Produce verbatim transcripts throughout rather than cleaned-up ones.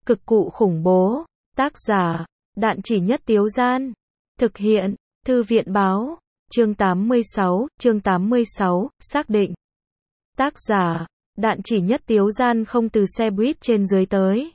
Cực cụ khủng bố. Tác giả, Đạn Chỉ Nhất Tiếu Gian. Thực hiện, Thư viện Báo. Chương tám mươi sáu, chương tám mươi sáu, xác định. Tác giả, Đạn Chỉ Nhất Tiếu Gian không từ xe buýt trên dưới tới.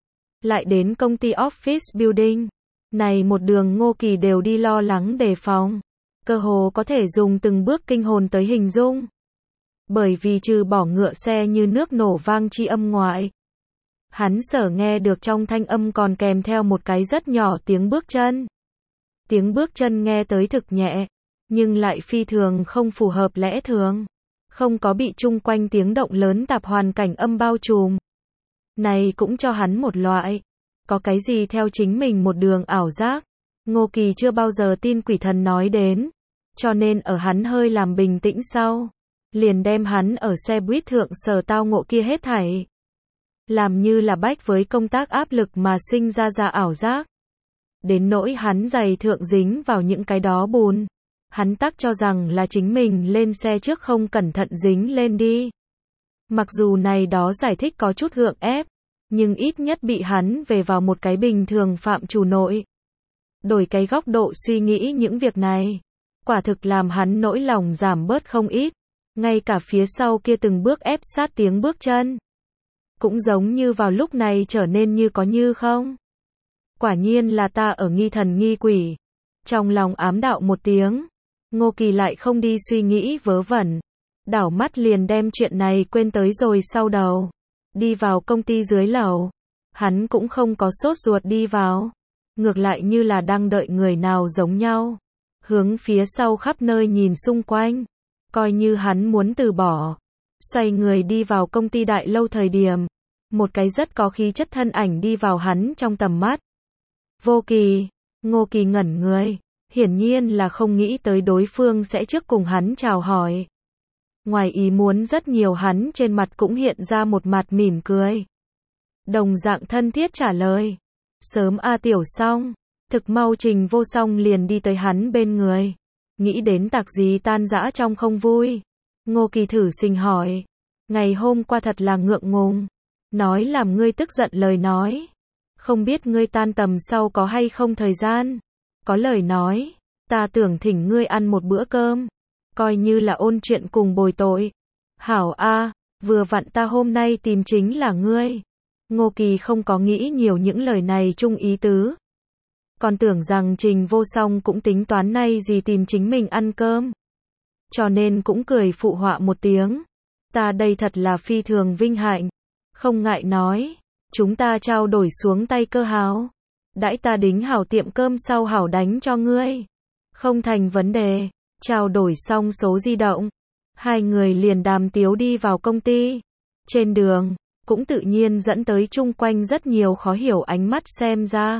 Lại đến công ty office building. Này một đường Ngô Kỳ đều đi lo lắng đề phòng. Cơ hồ có thể dùng từng bước kinh hồn tới hình dung. Bởi vì trừ bỏ ngựa xe như nước nổ vang chi âm ngoại, hắn sở nghe được trong thanh âm còn kèm theo một cái rất nhỏ tiếng bước chân. Tiếng bước chân nghe tới thực nhẹ, nhưng lại phi thường không phù hợp lẽ thường. Không có bị chung quanh tiếng động lớn tạp hoàn cảnh âm bao trùm. Này cũng cho hắn một loại, có cái gì theo chính mình một đường ảo giác. Ngô Kỳ chưa bao giờ tin quỷ thần nói đến, cho nên ở hắn hơi làm bình tĩnh sau, liền đem hắn ở xe buýt thượng sở tao ngộ kia hết thảy làm như là bách với công tác áp lực mà sinh ra ra ảo giác. Đến nỗi hắn giày thượng dính vào những cái đó bùn, hắn tắc cho rằng là chính mình lên xe trước không cẩn thận dính lên đi. Mặc dù này đó giải thích có chút gượng ép, nhưng ít nhất bị hắn về vào một cái bình thường phạm chủ nội. Đổi cái góc độ suy nghĩ những việc này, quả thực làm hắn nỗi lòng giảm bớt không ít. Ngay cả phía sau kia từng bước ép sát tiếng bước chân, cũng giống như vào lúc này trở nên như có như không. Quả nhiên là ta ở nghi thần nghi quỷ. Trong lòng ám đạo một tiếng, Ngô Kỳ lại không đi suy nghĩ vớ vẩn. Đảo mắt liền đem chuyện này quên tới rồi sau đầu. Đi vào công ty dưới lầu. Hắn cũng không có sốt ruột đi vào. Ngược lại như là đang đợi người nào giống nhau. Hướng phía sau khắp nơi nhìn xung quanh. Coi như hắn muốn từ bỏ. Xoay người đi vào công ty đại lâu thời điểm. Một cái rất có khí chất thân ảnh đi vào hắn trong tầm mắt. Vô Kỳ. Ngô Kỳ ngẩn người. Hiển nhiên là không nghĩ tới đối phương sẽ trước cùng hắn chào hỏi. Ngoài ý muốn rất nhiều hắn trên mặt cũng hiện ra một mặt mỉm cười. Đồng dạng thân thiết trả lời. Sớm A Tiểu xong. Thực mau Trình Vô Song liền đi tới hắn bên người. Nghĩ đến tạc gì tan dã trong không vui. Ngô Kỳ thử sinh hỏi. Ngày hôm qua thật là ngượng ngùng. Nói làm ngươi tức giận lời nói. Không biết ngươi tan tầm sau có hay không thời gian. Có lời nói. Ta tưởng thỉnh ngươi ăn một bữa cơm. Coi như là ôn chuyện cùng bồi tội. Hảo A, vừa vặn ta hôm nay tìm chính là ngươi. Ngô Kỳ không có nghĩ nhiều những lời này chung ý tứ. Còn tưởng rằng Trình Vô Song cũng tính toán nay gì tìm chính mình ăn cơm. Cho nên cũng cười phụ họa một tiếng. Ta đây thật là phi thường vinh hạnh. Không ngại nói. Chúng ta trao đổi xuống tay cơ háo. Đãi ta đính hảo tiệm cơm sau hảo đánh cho ngươi. Không thành vấn đề. Trao đổi xong số di động. Hai người liền đàm tiếu đi vào công ty. Trên đường, cũng tự nhiên dẫn tới chung quanh rất nhiều khó hiểu ánh mắt xem ra.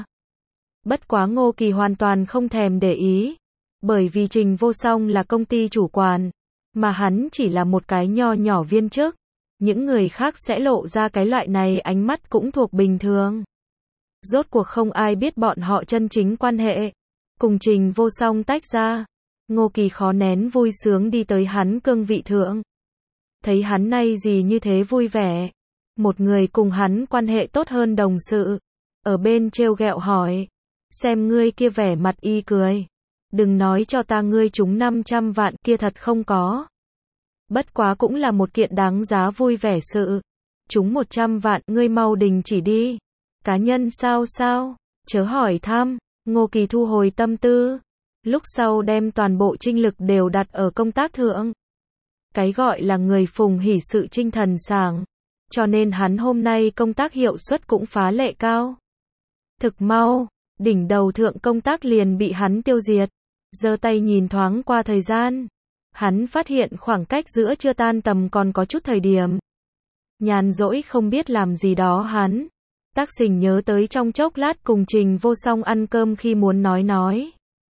Bất quá Ngô Kỳ hoàn toàn không thèm để ý. Bởi vì Trình Vô Song là công ty chủ quản. Mà hắn chỉ là một cái nho nhỏ viên chức. Những người khác sẽ lộ ra cái loại này ánh mắt cũng thuộc bình thường. Rốt cuộc không ai biết bọn họ chân chính quan hệ. Cùng Trình Vô Song tách ra. Ngô Kỳ khó nén vui sướng đi tới hắn cương vị thượng. Thấy hắn nay gì như thế vui vẻ. Một người cùng hắn quan hệ tốt hơn đồng sự. Ở bên trêu ghẹo hỏi. Xem ngươi kia vẻ mặt y cười. Đừng nói cho ta ngươi trúng năm trăm vạn kia thật không có. Bất quá cũng là một kiện đáng giá vui vẻ sự. Trúng một trăm vạn ngươi mau đình chỉ đi. Cá nhân sao sao? Chớ hỏi thăm. Ngô Kỳ thu hồi tâm tư. Lúc sau đem toàn bộ tinh lực đều đặt ở công tác thượng. Cái gọi là người phùng hỉ sự tinh thần sảng. Cho nên hắn hôm nay công tác hiệu suất cũng phá lệ cao. Thực mau, đỉnh đầu thượng công tác liền bị hắn tiêu diệt. Giơ tay nhìn thoáng qua thời gian. Hắn phát hiện khoảng cách giữa trưa tan tầm còn có chút thời điểm. Nhàn rỗi không biết làm gì đó hắn. Tác Sình nhớ tới trong chốc lát cùng Trình Vô Song ăn cơm khi muốn nói nói.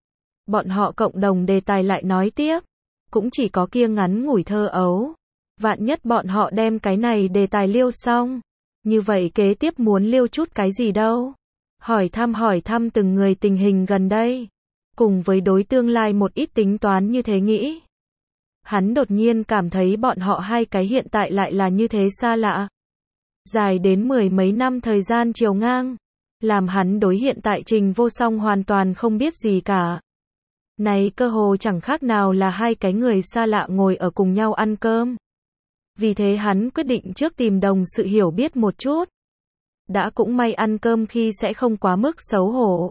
Bọn họ cộng đồng đề tài lại nói tiếp. Cũng chỉ có kia ngắn ngủi thơ ấu. Vạn nhất bọn họ đem cái này đề tài liêu xong. Như vậy kế tiếp muốn liêu chút cái gì đâu. Hỏi thăm hỏi thăm từng người tình hình gần đây. Cùng với đối tương lai một ít tính toán như thế nghĩ. Hắn đột nhiên cảm thấy bọn họ hai cái hiện tại lại là như thế xa lạ. dài đến mười mấy năm thời gian chiều ngang, làm hắn đối hiện tại Trình Vô Song hoàn toàn không biết gì cả. Này cơ hồ chẳng khác nào là hai cái người xa lạ ngồi ở cùng nhau ăn cơm. Vì thế hắn quyết định trước tìm đồng sự hiểu biết một chút. Đã cũng may ăn cơm khi sẽ không quá mức xấu hổ.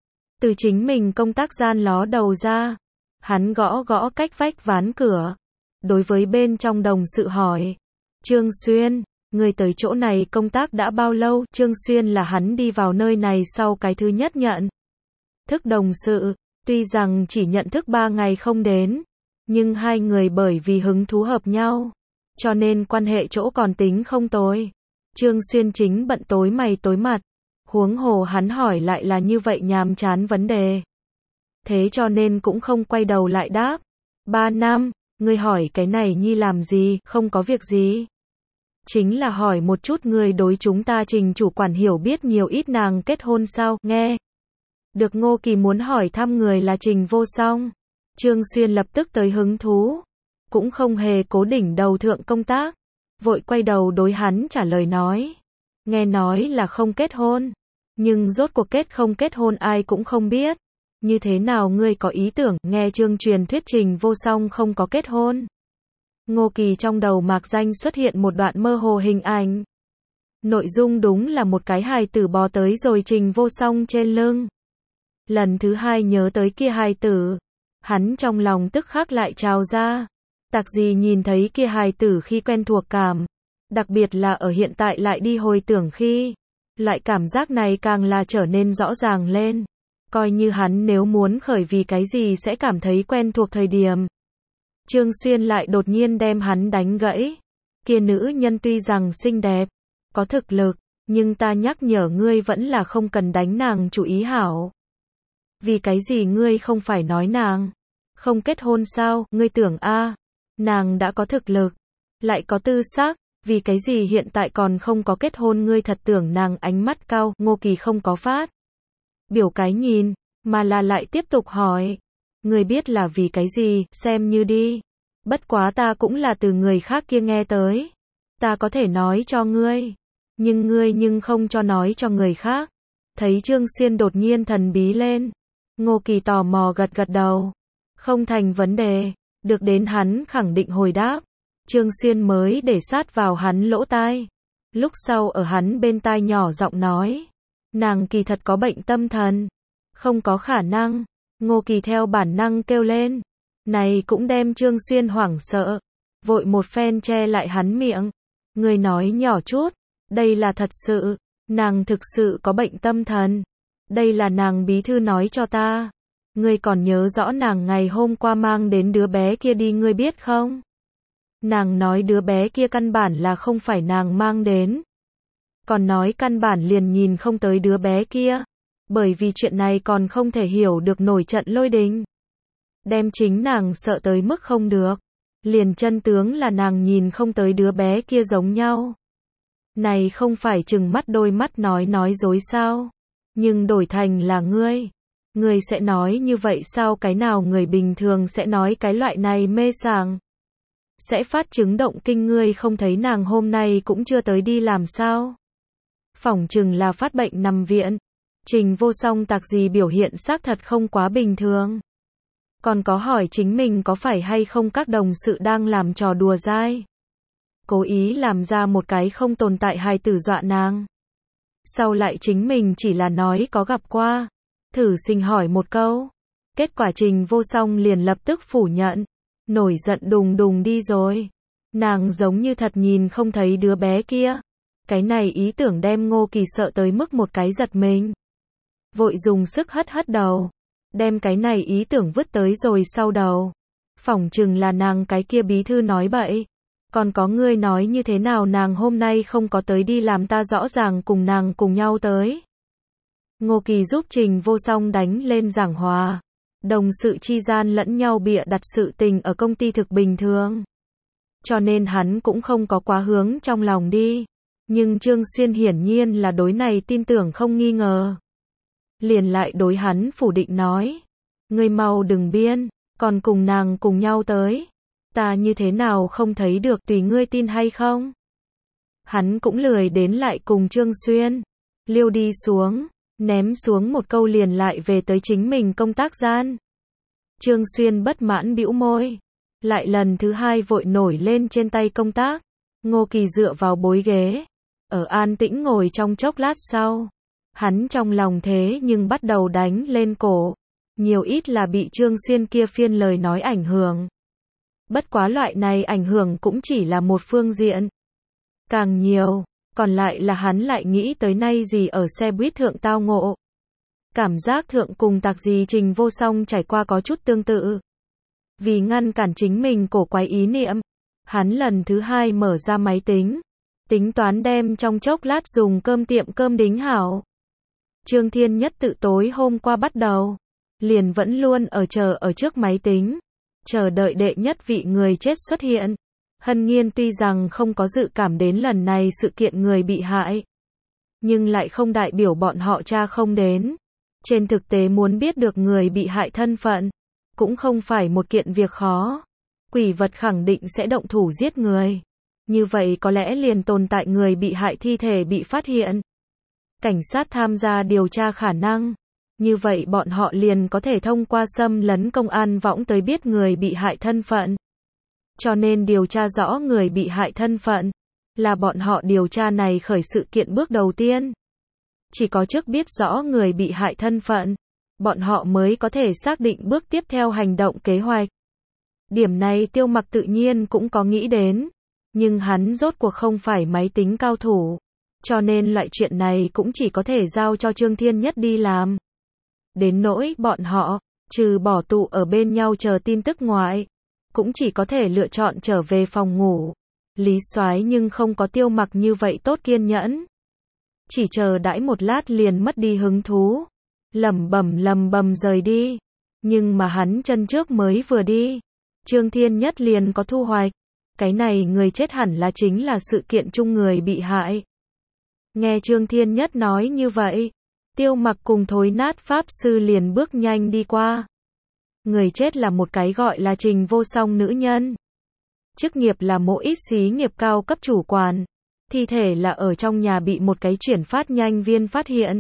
Từ chính mình công tác gian ló đầu ra, hắn gõ gõ cách vách ván cửa. Đối với bên trong đồng sự hỏi, Trương Xuyên, người tới chỗ này công tác đã bao lâu? Trương Xuyên là hắn đi vào nơi này sau cái thứ nhất nhận thức đồng sự, tuy rằng chỉ nhận thức ba ngày không đến, nhưng hai người bởi vì hứng thú hợp nhau, cho nên quan hệ chỗ còn tính không tồi. Trương Xuyên chính bận tối mày tối mặt, huống hồ hắn hỏi lại là như vậy nhàm chán vấn đề. Thế cho nên cũng không quay đầu lại đáp. Ba năm, ngươi hỏi cái này nhi làm gì? Không có việc gì. Chính là hỏi một chút người đối chúng ta Trình chủ quản hiểu biết nhiều ít nàng kết hôn sao? Nghe được Ngô Kỳ muốn hỏi thăm người là Trình Vô Song, Trương Xuyên lập tức tới hứng thú, cũng không hề cố đỉnh đầu thượng công tác, vội quay đầu đối hắn trả lời nói, nghe nói là không kết hôn, nhưng rốt cuộc kết không kết hôn ai cũng không biết, như thế nào ngươi có ý tưởng? Nghe Trương truyền thuyết Trình Vô Song không có kết hôn, Ngô Kỳ trong đầu mạc danh xuất hiện một đoạn mơ hồ hình ảnh. Nội dung đúng là một cái hài tử bò tới rồi Trình Vô Song trên lưng. Lần thứ hai nhớ tới kia hài tử, hắn trong lòng tức khắc lại trào ra. Tạc gì nhìn thấy kia hài tử khi quen thuộc cảm, đặc biệt là ở hiện tại lại đi hồi tưởng khi, loại cảm giác này càng là trở nên rõ ràng lên. Coi như hắn nếu muốn khởi vì cái gì sẽ cảm thấy quen thuộc thời điểm. Trương Xuyên lại đột nhiên đem hắn đánh gãy. Kia nữ nhân tuy rằng xinh đẹp, có thực lực, nhưng ta nhắc nhở ngươi vẫn là không cần đánh nàng chủ ý hảo. Vì cái gì ngươi không phải nói nàng không kết hôn sao? Ngươi tưởng a, nàng đã có thực lực, lại có tư sắc, vì cái gì hiện tại còn không có kết hôn? Ngươi thật tưởng nàng ánh mắt cao? Ngô Kỳ không có phát biểu cái nhìn, mà là lại tiếp tục hỏi, ngươi biết là vì cái gì? Xem như đi, bất quá ta cũng là từ người khác kia nghe tới, ta có thể nói cho ngươi, nhưng ngươi nhưng không cho nói cho người khác. Thấy Trương Xuyên đột nhiên thần bí lên, Ngô Kỳ tò mò gật gật đầu, không thành vấn đề, được đến hắn khẳng định hồi đáp. Trương Xuyên mới để sát vào hắn lỗ tai, lúc sau ở hắn bên tai nhỏ giọng nói, nàng kỳ thật có bệnh tâm thần. Không có khả năng. Ngô Kỳ theo bản năng kêu lên, này cũng đem Trương Xuyên hoảng sợ, vội một phen che lại hắn miệng. Người nói nhỏ chút, đây là thật sự, nàng thực sự có bệnh tâm thần. Đây là nàng bí thư nói cho ta. Ngươi còn nhớ rõ nàng ngày hôm qua mang đến đứa bé kia đi ngươi biết không? Nàng nói đứa bé kia căn bản là không phải nàng mang đến. Còn nói căn bản liền nhìn không tới đứa bé kia. Bởi vì chuyện này còn không thể hiểu được nổi trận lôi đình. Đem chính nàng sợ tới mức không được. Liền chân tướng là nàng nhìn không tới đứa bé kia giống nhau. Này không phải chừng mắt đôi mắt nói nói dối sao? Nhưng đổi thành là ngươi. Ngươi sẽ nói như vậy sao? Cái nào người bình thường sẽ nói cái loại này mê sảng? Sẽ phát chứng động kinh. Ngươi không thấy nàng hôm nay cũng chưa tới đi làm sao? Phỏng chừng là phát bệnh nằm viện. Trình Vô Song tạc gì biểu hiện xác thật không quá bình thường. Còn có hỏi chính mình có phải hay không các đồng sự đang làm trò đùa dai. Cố ý làm ra một cái không tồn tại hài tử dọa nàng. Sau lại chính mình chỉ là nói có gặp qua. Thử sinh hỏi một câu. Kết quả Trình Vô Song liền lập tức phủ nhận. Nổi giận đùng đùng đi rồi. Nàng giống như thật nhìn không thấy đứa bé kia. Cái này ý tưởng đem Ngô Kỳ sợ tới mức một cái giật mình. Vội dùng sức hất hất đầu. Đem cái này ý tưởng vứt tới rồi sau đầu. Phỏng chừng là nàng cái kia bí thư nói bậy. Còn có ngươi nói như thế nào nàng hôm nay không có tới đi làm ta rõ ràng cùng nàng cùng nhau tới. Ngô Kỳ giúp Trình Vô Song đánh lên giảng hòa. Đồng sự chi gian lẫn nhau bịa đặt sự tình ở công ty thực bình thường. Cho nên hắn cũng không có quá hướng trong lòng đi. Nhưng Trương Xuyên hiển nhiên là đối này tin tưởng không nghi ngờ. Liền lại đối hắn phủ định nói. Ngươi mau đừng biên, còn cùng nàng cùng nhau tới. Ta như thế nào không thấy được tùy ngươi tin hay không? Hắn cũng lười đến lại cùng Trương Xuyên liêu đi xuống, ném xuống một câu liền lại về tới chính mình công tác gian. Trương Xuyên bất mãn bĩu môi, lại lần thứ hai vội nổi lên trên tay công tác. Ngô Kỳ dựa vào bối ghế, ở an tĩnh ngồi trong chốc lát sau, hắn trong lòng thế nhưng bắt đầu đánh lên cổ, nhiều ít là bị Trương Xuyên kia phiên lời nói ảnh hưởng. Bất quá loại này ảnh hưởng cũng chỉ là một phương diện. Càng nhiều, còn lại là hắn lại nghĩ tới nay gì ở xe buýt thượng tao ngộ. Cảm giác thượng cùng tạc gì Trình Vô Song trải qua có chút tương tự. Vì ngăn cản chính mình cổ quái ý niệm, hắn lần thứ hai mở ra máy tính, tính toán đem trong chốc lát dùng cơm tiệm cơm đính hảo. Trương Thiên Nhất tự tối hôm qua bắt đầu, liền vẫn luôn ở chờ ở trước máy tính, chờ đợi đệ nhất vị người chết xuất hiện. Hân Nghiên tuy rằng không có dự cảm đến lần này sự kiện người bị hại, nhưng lại không đại biểu bọn họ tra không đến. Trên thực tế muốn biết được người bị hại thân phận, cũng không phải một kiện việc khó. Quỷ vật khẳng định sẽ động thủ giết người. Như vậy có lẽ liền tồn tại người bị hại thi thể bị phát hiện. Cảnh sát tham gia điều tra khả năng. Như vậy bọn họ liền có thể thông qua xâm lấn công an võng tới biết người bị hại thân phận. Cho nên điều tra rõ người bị hại thân phận, là bọn họ điều tra này khởi sự kiện bước đầu tiên. Chỉ có trước biết rõ người bị hại thân phận, bọn họ mới có thể xác định bước tiếp theo hành động kế hoạch. Điểm này Tiêu Mặc tự nhiên cũng có nghĩ đến, nhưng hắn rốt cuộc không phải máy tính cao thủ, cho nên loại chuyện này cũng chỉ có thể giao cho Trương Thiên Nhất đi làm. Đến nỗi bọn họ, trừ bỏ tụ ở bên nhau chờ tin tức ngoại, cũng chỉ có thể lựa chọn trở về phòng ngủ. Lý Soái nhưng không có Tiêu Mặc như vậy tốt kiên nhẫn. Chỉ chờ đãi một lát liền mất đi hứng thú, lẩm bẩm lầm bầm rời đi. Nhưng mà hắn chân trước mới vừa đi, Trương Thiên Nhất liền có thu hoạch. Cái này người chết hẳn là chính là sự kiện chung người bị hại. Nghe Trương Thiên Nhất nói như vậy, Tiêu Mặc cùng thối nát pháp sư liền bước nhanh đi qua. Người chết là một cái gọi là Trình Vô Song nữ nhân. Chức nghiệp là mộ ít xí nghiệp cao cấp chủ quản. Thi thể là ở trong nhà bị một cái chuyển phát nhanh viên phát hiện.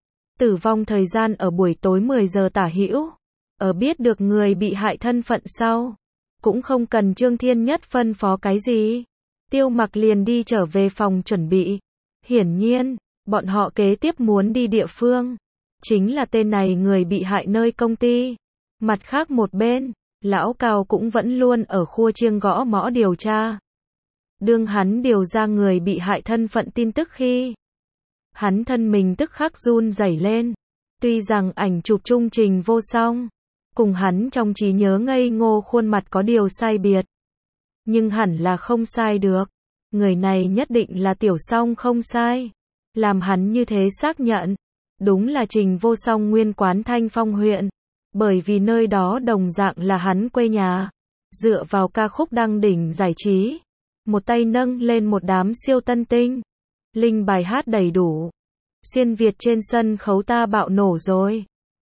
Tử vong thời gian ở buổi tối mười giờ tả hữu. Ở biết được người bị hại thân phận sau, cũng không cần Trương Thiên Nhất phân phó cái gì. Tiêu Mặc liền đi trở về phòng chuẩn bị. Hiển nhiên, bọn họ kế tiếp muốn đi địa phương, chính là tên này người bị hại nơi công ty. Mặt khác một bên, Lão Cao cũng vẫn luôn ở khua chiêng gõ mõ điều tra. Đương hắn điều ra người bị hại thân phận tin tức khi, hắn thân mình tức khắc run rẩy lên. Tuy rằng ảnh chụp chung Trình Vô Song, cùng hắn trong trí nhớ ngây ngô khuôn mặt có điều sai biệt, nhưng hẳn là không sai được. Người này nhất định là Tiểu Song không sai. Làm hắn như thế xác nhận, đúng là Trình Vô Song nguyên quán Thanh Phong huyện, bởi vì nơi đó đồng dạng là hắn quê nhà. Dựa vào ca khúc đăng đỉnh giải trí, một tay nâng lên một đám siêu tân tinh, linh bài hát đầy đủ. Xuyên Việt trên sân khấu ta bạo nổ rồi.